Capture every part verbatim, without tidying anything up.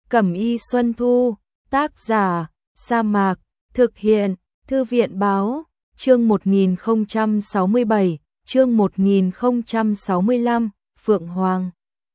Cẩm y Xuân Thu, tác giả, Sa Mạc, thực hiện, Thư viện báo, chương một nghìn không trăm sáu mươi bảy, chương một nghìn không trăm sáu mươi lăm, Phượng Hoàng.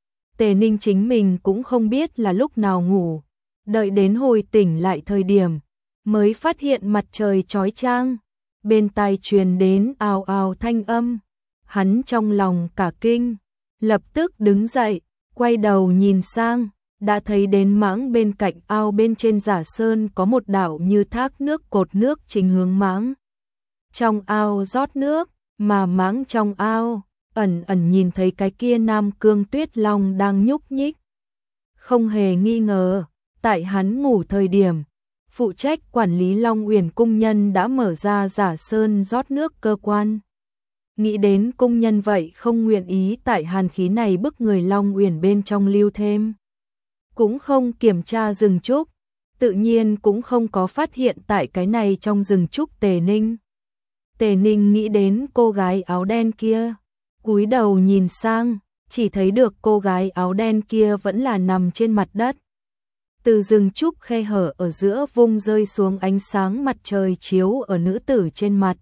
Tề Ninh chính mình cũng không biết là lúc nào ngủ, đợi đến hồi tỉnh lại thời điểm, mới phát hiện mặt trời chói chang, bên tai truyền đến ào ào thanh âm. Hắn trong lòng cả kinh, lập tức đứng dậy, quay đầu nhìn sang, đã thấy đến mãng bên cạnh ao bên trên giả sơn có một đảo như thác nước cột nước chính hướng mãng. Trong ao rót nước, mà mãng trong ao, ẩn ẩn nhìn thấy cái kia Nam Cương Tuyết Long đang nhúc nhích. Không hề nghi ngờ, tại hắn ngủ thời điểm, phụ trách quản lý Long Uyển cung nhân đã mở ra giả sơn rót nước cơ quan. Nghĩ đến cung nhân vậy không nguyện ý tại hàn khí này bức người Long Uyển bên trong lưu thêm. Cũng không kiểm tra rừng trúc, tự nhiên cũng không có phát hiện tại cái này trong rừng trúc Tề Ninh. Tề Ninh nghĩ đến cô gái áo đen kia, cúi đầu nhìn sang, chỉ thấy được cô gái áo đen kia vẫn là nằm trên mặt đất. Từ rừng trúc khe hở ở giữa vung rơi xuống ánh sáng mặt trời chiếu ở nữ tử trên mặt.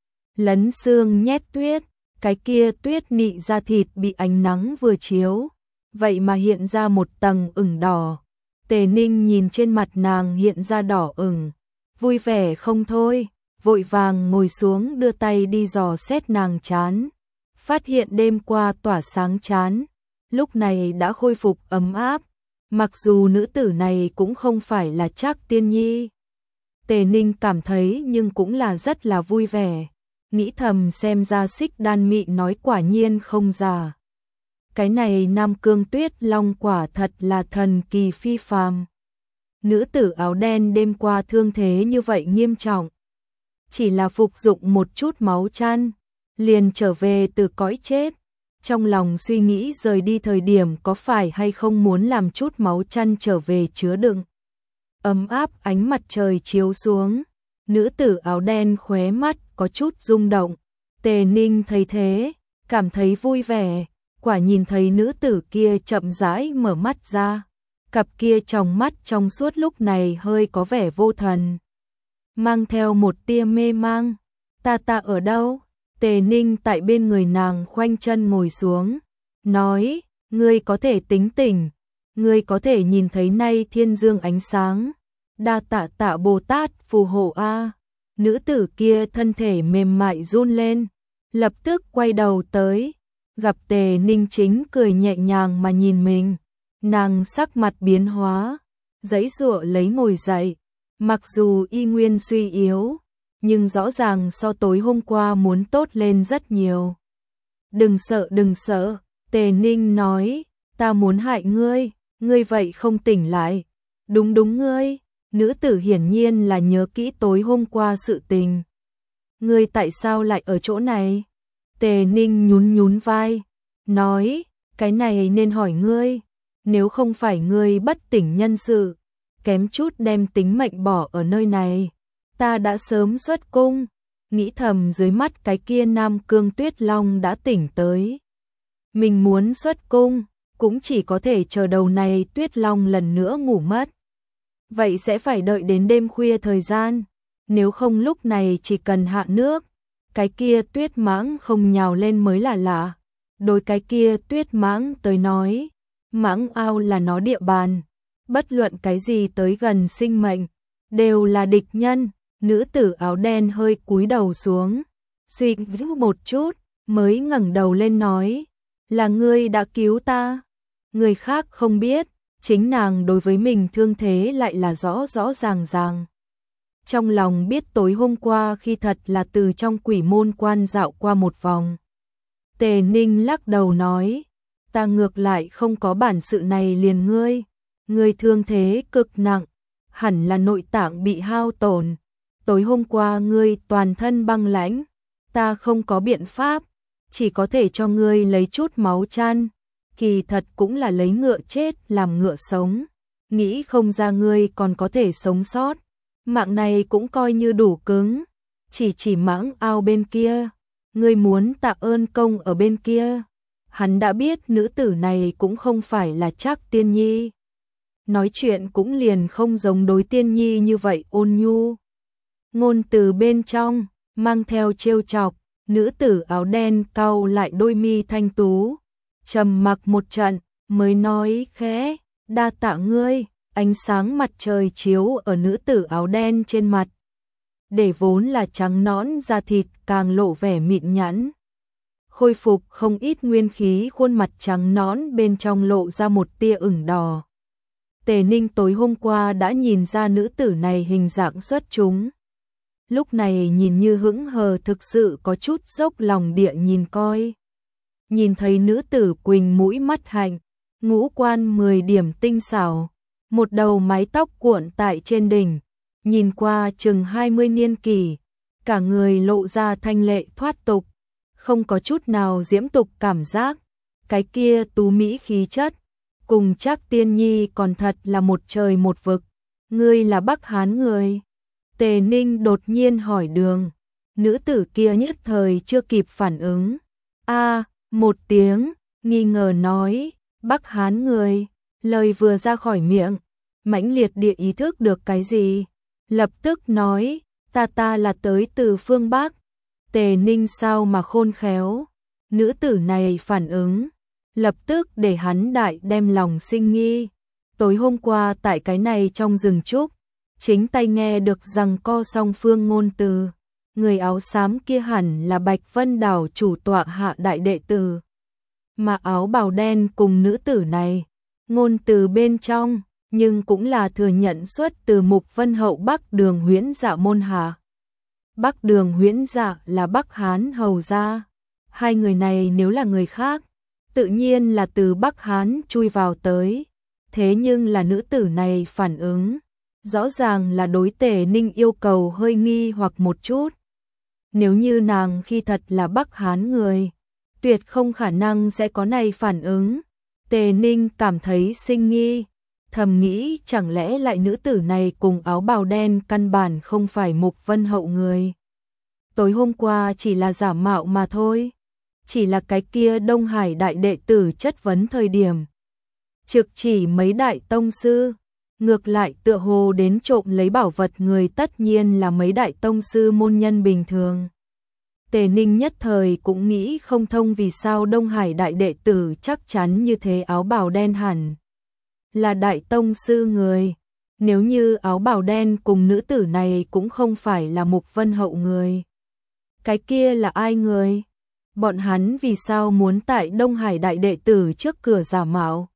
Lấn xương nhét tuyết, cái kia tuyết nị da thịt bị ánh nắng vừa chiếu, vậy mà hiện ra một tầng ửng đỏ. Tề Ninh nhìn trên mặt nàng hiện ra đỏ ửng, vui vẻ không thôi, vội vàng ngồi xuống đưa tay đi dò xét nàng trán, phát hiện đêm qua tỏa sáng trán, lúc này đã khôi phục ấm áp, mặc dù nữ tử này cũng không phải là Trác Tiên Nhi. Tề Ninh cảm thấy nhưng cũng là rất là vui vẻ, nghĩ thầm xem ra Xích Đan Mị nói quả nhiên không giả. Cái này Nam Cương Tuyết Long quả thật là thần kỳ phi phàm. Nữ tử áo đen đêm qua thương thế như vậy nghiêm trọng, chỉ là phục dụng một chút máu chăn, liền trở về từ cõi chết. Trong lòng suy nghĩ rời đi thời điểm có phải hay không muốn làm chút máu chăn trở về chứa đựng. Ấm áp ánh mặt trời chiếu xuống, nữ tử áo đen khóe mắt có chút rung động. Tề Ninh thấy thế, cảm thấy vui vẻ, quả nhìn thấy nữ tử kia chậm rãi mở mắt ra, cặp kia trong mắt trong suốt lúc này hơi có vẻ vô thần, mang theo một tia mê mang. Ta ta ở đâu? Tề Ninh tại bên người nàng khoanh chân ngồi xuống, nói, ngươi có thể tính tỉnh, ngươi có thể nhìn thấy nay thiên dương ánh sáng, đa tạ tạ Bồ Tát phù hộ a. Nữ tử kia thân thể mềm mại run lên, lập tức quay đầu tới, gặp Tề Ninh chính cười nhẹ nhàng mà nhìn mình, nàng sắc mặt biến hóa, giãy giụa lấy ngồi dậy, mặc dù y nguyên suy yếu, nhưng rõ ràng so tối hôm qua muốn tốt lên rất nhiều. Đừng sợ đừng sợ, Tề Ninh nói, ta muốn hại ngươi, ngươi vậy không tỉnh lại. Đúng đúng ngươi, nữ tử hiển nhiên là nhớ kỹ tối hôm qua sự tình. Ngươi tại sao lại ở chỗ này? Tề Ninh nhún nhún vai, nói, cái này nên hỏi ngươi, nếu không phải ngươi bất tỉnh nhân sự, kém chút đem tính mệnh bỏ ở nơi này, ta đã sớm xuất cung. Nghĩ thầm dưới mắt cái kia Nam Cương Tuyết Long đã tỉnh tới, mình muốn xuất cung cũng chỉ có thể chờ đầu này Tuyết Long lần nữa ngủ mất, vậy sẽ phải đợi đến đêm khuya thời gian, nếu không lúc này chỉ cần hạ nước, cái kia tuyết mãng không nhào lên mới là lạ. Đối cái kia tuyết mãng tới nói, mãng ao là nó địa bàn, bất luận cái gì tới gần sinh mệnh đều là địch nhân. Nữ tử áo đen hơi cúi đầu xuống, suy nghĩ một chút, mới ngẩng đầu lên nói, là ngươi đã cứu ta. Người khác không biết, chính nàng đối với mình thương thế lại là rõ rõ ràng ràng. Trong lòng biết tối hôm qua khi thật là từ trong quỷ môn quan dạo qua một vòng. Tề Ninh lắc đầu nói, ta ngược lại không có bản sự này liền ngươi. Ngươi thương thế cực nặng, hẳn là nội tạng bị hao tổn. Tối hôm qua ngươi toàn thân băng lãnh, ta không có biện pháp, chỉ có thể cho ngươi lấy chút máu chăn, kỳ thật cũng là lấy ngựa chết làm ngựa sống, nghĩ không ra ngươi còn có thể sống sót, mạng này cũng coi như đủ cứng. Chỉ chỉ mãng ao bên kia, ngươi muốn tạ ơn công ở bên kia. Hắn đã biết nữ tử này cũng không phải là Trác Tiên Nhi. nói chuyện cũng liền không giống đối Tiên Nhi như vậy ôn nhu. Ngôn từ bên trong, mang theo trêu chọc, nữ tử áo đen cau lại đôi mi thanh tú, trầm mặc một trận, mới nói khẽ, đa tạ ngươi. Ánh sáng mặt trời chiếu ở nữ tử áo đen trên mặt, để vốn là trắng nõn da thịt càng lộ vẻ mịn nhẵn. Khôi phục không ít nguyên khí, khuôn mặt trắng nõn bên trong lộ ra một tia ửng đỏ. Tề Ninh tối hôm qua đã nhìn ra nữ tử này hình dạng xuất chúng. Lúc này nhìn như hững hờ, thực sự có chút dốc lòng địa nhìn coi. Nhìn thấy nữ tử quỳnh mũi mắt hạnh, ngũ quan mười điểm tinh xảo, một đầu mái tóc cuộn tại trên đỉnh, nhìn qua chừng hai mươi niên kỷ, cả người lộ ra thanh lệ thoát tục, không có chút nào diễm tục cảm giác. Cái kia tú mỹ khí chất, cùng Trác Tiên Nhi còn thật là một trời một vực. Ngươi là Bắc Hán người? Tề Ninh đột nhiên hỏi đường. Nữ tử kia nhất thời chưa kịp phản ứng. A, một tiếng, nghi ngờ nói, Bắc Hán người. Lời vừa ra khỏi miệng, mãnh liệt địa ý thức được cái gì, lập tức nói, ta ta là tới từ phương Bắc. Tề Ninh sao mà khôn khéo, nữ tử này phản ứng, lập tức để hắn đại đem lòng sinh nghi. Tối hôm qua tại cái này trong rừng trúc, chính tay nghe được rằng co song phương ngôn từ, người áo xám kia hẳn là Bạch Vân Đảo chủ tọa hạ đại đệ tử, mà áo bào đen cùng nữ tử này, ngôn từ bên trong, nhưng cũng là thừa nhận xuất từ Mục Vân hậu Bắc Đường Huyễn Dạ môn hạ. Bắc Đường Huyễn Dạ là Bắc Hán hầu gia, hai người này nếu là người khác, tự nhiên là từ Bắc Hán chui vào tới, thế nhưng là nữ tử này phản ứng, rõ ràng là đối Tề Ninh yêu cầu hơi nghi hoặc một chút. Nếu như nàng khi thật là Bắc Hán người, tuyệt không khả năng sẽ có này phản ứng. Tề Ninh cảm thấy sinh nghi, thầm nghĩ chẳng lẽ lại nữ tử này cùng áo bào đen căn bản không phải Mục Vân hậu người. Tối hôm qua chỉ là giả mạo mà thôi, chỉ là cái kia Đông Hải đại đệ tử chất vấn thời điểm trực chỉ mấy đại tông sư, ngược lại tựa hồ đến trộm lấy bảo vật người tất nhiên là mấy đại tông sư môn nhân bình thường. Tề Ninh nhất thời cũng nghĩ không thông vì sao Đông Hải đại đệ tử chắc chắn như thế, áo bào đen hẳn là đại tông sư người. Nếu như áo bào đen cùng nữ tử này cũng không phải là Mục Vân hậu người, cái kia là ai người? Bọn hắn vì sao muốn tại Đông Hải đại đệ tử trước cửa giả mạo?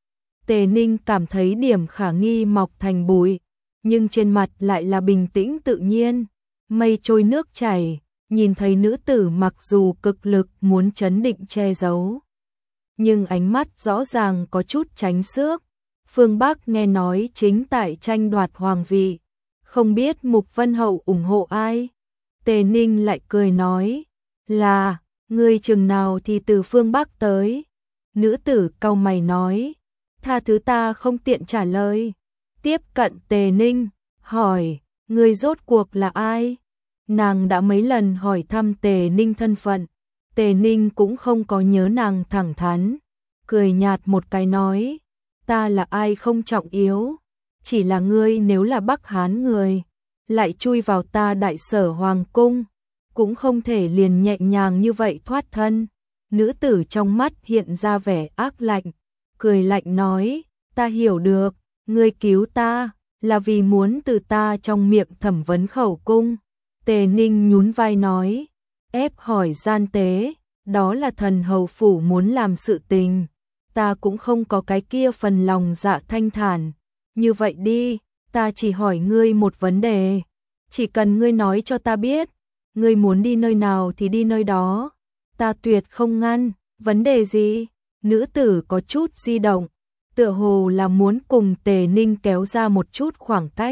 Tề Ninh cảm thấy điểm khả nghi mọc thành bụi, nhưng trên mặt lại là bình tĩnh tự nhiên, mây trôi nước chảy. Nhìn thấy nữ tử mặc dù cực lực muốn trấn định che giấu, nhưng ánh mắt rõ ràng có chút tránh xước. Phương Bắc nghe nói chính tại tranh đoạt hoàng vị, không biết Mục Vân hậu ủng hộ ai? Tề Ninh lại cười nói, là, ngươi chừng nào thì từ phương Bắc tới? Nữ tử cau mày nói, tha thứ ta không tiện trả lời. Tiếp cận Tề Ninh, hỏi, ngươi rốt cuộc là ai? Nàng đã mấy lần hỏi thăm Tề Ninh thân phận, Tề Ninh cũng không có nhớ nàng thẳng thắn, cười nhạt một cái nói, ta là ai không trọng yếu, chỉ là ngươi nếu là Bắc Hán người, lại chui vào ta đại sở hoàng cung, cũng không thể liền nhẹ nhàng như vậy thoát thân. Nữ tử trong mắt hiện ra vẻ ác lạnh, cười lạnh nói, ta hiểu được, ngươi cứu ta, là vì muốn từ ta trong miệng thẩm vấn khẩu cung. Tề Ninh nhún vai nói, ép hỏi gian tế, đó là thần hầu phủ muốn làm sự tình, ta cũng không có cái kia phần lòng dạ thanh thản. Như vậy đi, ta chỉ hỏi ngươi một vấn đề, chỉ cần ngươi nói cho ta biết, ngươi muốn đi nơi nào thì đi nơi đó, ta tuyệt không ngăn. Vấn đề gì? Nữ tử có chút di động, tựa hồ là muốn cùng Tề Ninh kéo ra một chút khoảng cách.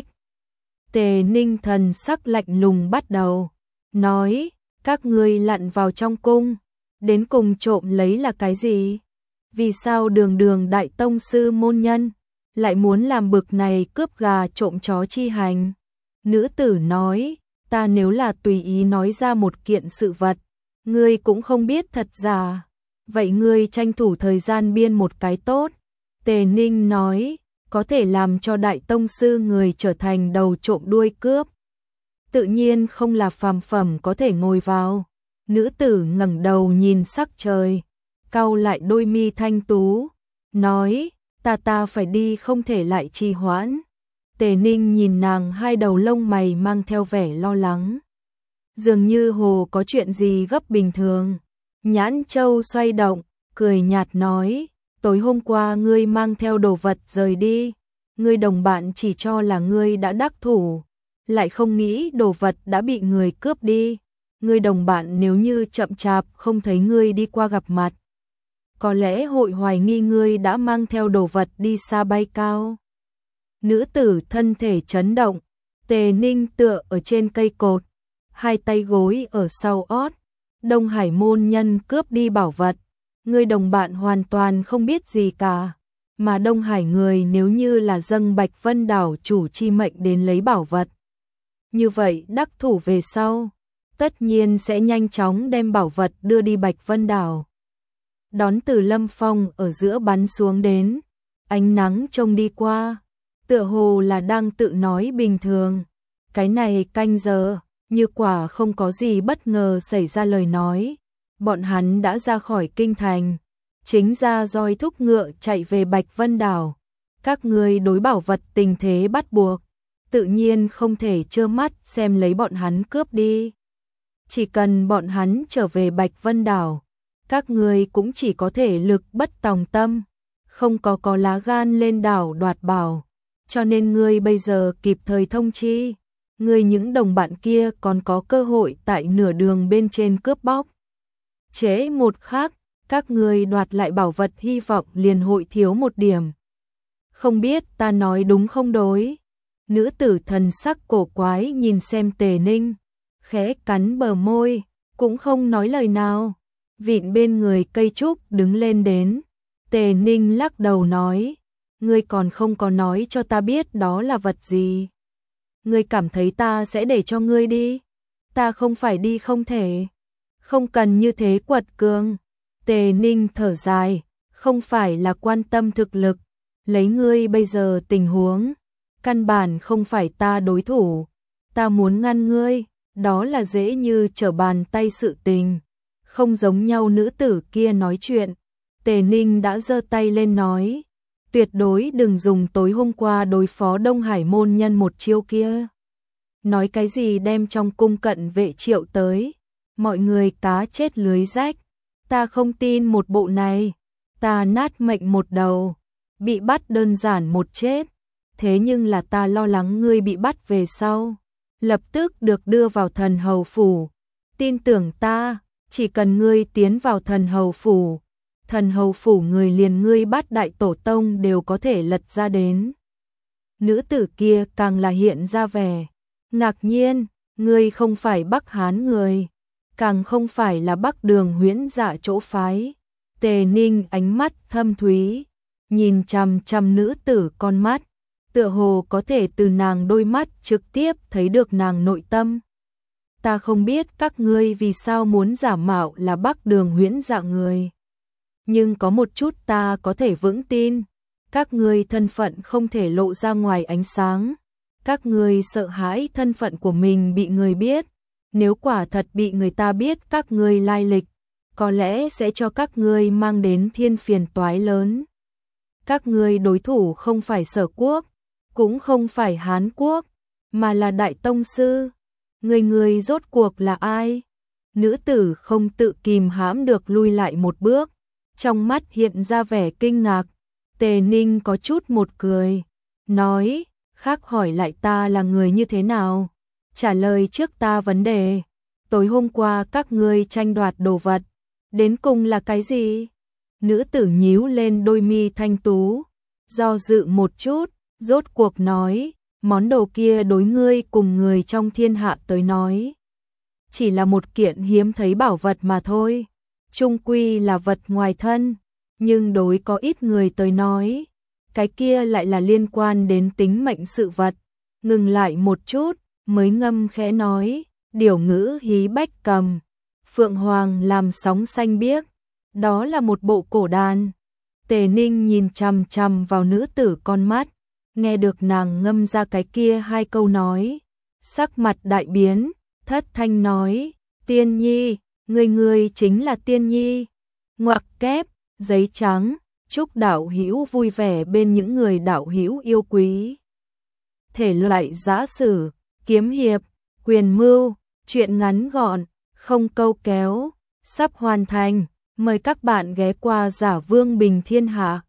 Tề Ninh thần sắc lạnh lùng bắt đầu, nói, các ngươi lặn vào trong cung, đến cùng trộm lấy là cái gì? Vì sao đường đường đại tông sư môn nhân, lại muốn làm bực này cướp gà trộm chó chi hành? Nữ tử nói, ta nếu là tùy ý nói ra một kiện sự vật, ngươi cũng không biết thật giả, vậy ngươi tranh thủ thời gian biên một cái tốt. Tề Ninh nói, có thể làm cho đại tông sư người trở thành đầu trộm đuôi cướp. Tự nhiên không là phàm phẩm có thể ngồi vào. Nữ tử ngẩng đầu nhìn sắc trời, cau lại đôi mi thanh tú, nói, ta ta phải đi không thể lại trì hoãn. Tề Ninh nhìn nàng, hai đầu lông mày mang theo vẻ lo lắng. Dường như hồ có chuyện gì gấp bình thường. Nhãn châu xoay động, cười nhạt nói, tối hôm qua ngươi mang theo đồ vật rời đi. Ngươi đồng bạn chỉ cho là ngươi đã đắc thủ, lại không nghĩ đồ vật đã bị người cướp đi. Ngươi đồng bạn nếu như chậm chạp không thấy ngươi đi qua gặp mặt, có lẽ hội hoài nghi ngươi đã mang theo đồ vật đi xa bay cao. Nữ tử thân thể chấn động, Tề Ninh tựa ở trên cây cột, hai tay gối ở sau ót. Đông Hải môn nhân cướp đi bảo vật, ngươi đồng bạn hoàn toàn không biết gì cả. Mà Đông Hải người nếu như là dâng Bạch Vân Đảo chủ chi mệnh đến lấy bảo vật, như vậy đắc thủ về sau, tất nhiên sẽ nhanh chóng đem bảo vật đưa đi Bạch Vân Đảo. Đón từ Lâm Phong ở giữa bắn xuống đến, ánh nắng trông đi qua, tựa hồ là đang tự nói bình thường. Cái này canh giờ, như quả không có gì bất ngờ xảy ra lời nói, bọn hắn đã ra khỏi kinh thành, chính ra roi thúc ngựa chạy về Bạch Vân Đảo. Các ngươi đối bảo vật tình thế bắt buộc, tự nhiên không thể trơ mắt xem lấy bọn hắn cướp đi. Chỉ cần bọn hắn trở về Bạch Vân Đảo, các ngươi cũng chỉ có thể lực bất tòng tâm, không có có lá gan lên đảo đoạt bảo. Cho nên ngươi bây giờ kịp thời thông chi, ngươi những đồng bạn kia còn có cơ hội tại nửa đường bên trên cướp bóc. Trễ một khắc, các ngươi đoạt lại bảo vật hy vọng liền hội thiếu một điểm. Không biết ta nói đúng không đối? Nữ tử thần sắc cổ quái nhìn xem Tề Ninh, khẽ cắn bờ môi, cũng không nói lời nào. Vịn bên người cây trúc đứng lên đến. Tề Ninh lắc đầu nói, ngươi còn không có nói cho ta biết đó là vật gì. Ngươi cảm thấy ta sẽ để cho ngươi đi? Ta không phải đi không thể. Không cần như thế quật cường. Tề Ninh thở dài, không phải là quan tâm thực lực, lấy ngươi bây giờ tình huống, căn bản không phải ta đối thủ. Ta muốn ngăn ngươi, đó là dễ như trở bàn tay sự tình. Không giống nhau nữ tử kia nói chuyện. Tề Ninh đã giơ tay lên nói, tuyệt đối đừng dùng tối hôm qua đối phó Đông Hải môn nhân một chiêu kia. Nói cái gì đem trong cung cận vệ triệu tới, mọi người cá chết lưới rách. Ta không tin một bộ này, ta nát mệnh một đầu, bị bắt đơn giản một chết. Thế nhưng là ta lo lắng ngươi bị bắt về sau, lập tức được đưa vào thần hầu phủ. Tin tưởng ta, chỉ cần ngươi tiến vào thần hầu phủ, thần hầu phủ người liền ngươi bắt đại tổ tông đều có thể lật ra đến. Nữ tử kia càng là hiện ra vẻ ngạc nhiên, ngươi không phải Bắc Hán người, càng không phải là Bắc Đường Huyễn Dạ chỗ phái. Tề Ninh ánh mắt thâm thúy, nhìn chằm chằm nữ tử con mắt, tựa hồ có thể từ nàng đôi mắt trực tiếp thấy được nàng nội tâm. Ta không biết các ngươi vì sao muốn giả mạo là Bắc Đường Huyễn Dạ người, nhưng có một chút ta có thể vững tin, các ngươi thân phận không thể lộ ra ngoài ánh sáng. Các ngươi sợ hãi thân phận của mình bị người biết, nếu quả thật bị người ta biết các ngươi lai lịch, có lẽ sẽ cho các ngươi mang đến thiên phiền toái lớn. Các ngươi đối thủ không phải Sở Quốc, cũng không phải Hán Quốc, mà là Đại Tông Sư. Người người rốt cuộc là ai? Nữ tử không tự kìm hãm được lui lại một bước, trong mắt hiện ra vẻ kinh ngạc. Tề Ninh có chút một cười, nói, khác hỏi lại ta là người như thế nào? Trả lời trước ta vấn đề, tối hôm qua các ngươi tranh đoạt đồ vật, đến cùng là cái gì? Nữ tử nhíu lên đôi mi thanh tú, do dự một chút, rốt cuộc nói, món đồ kia đối ngươi cùng người trong thiên hạ tới nói, chỉ là một kiện hiếm thấy bảo vật mà thôi, chung quy là vật ngoài thân, nhưng đối có ít người tới nói, cái kia lại là liên quan đến tính mệnh sự vật. Ngừng lại một chút, mới ngâm khẽ nói, điểu ngữ hí bách cầm, phượng hoàng làm sóng xanh biếc, đó là một bộ cổ đàn. Tề Ninh nhìn chằm chằm vào nữ tử con mắt, nghe được nàng ngâm ra cái kia hai câu nói, sắc mặt đại biến, thất thanh nói, Tiên Nhi, người người chính là Tiên Nhi. Ngoặc kép, giấy trắng, chúc đạo hữu vui vẻ bên những người đạo hữu yêu quý. Thể loại giã sử, kiếm hiệp, quyền mưu, truyện ngắn gọn, không câu kéo, sắp hoàn thành. Mời các bạn ghé qua Giả Vương Bình Thiên Hạ.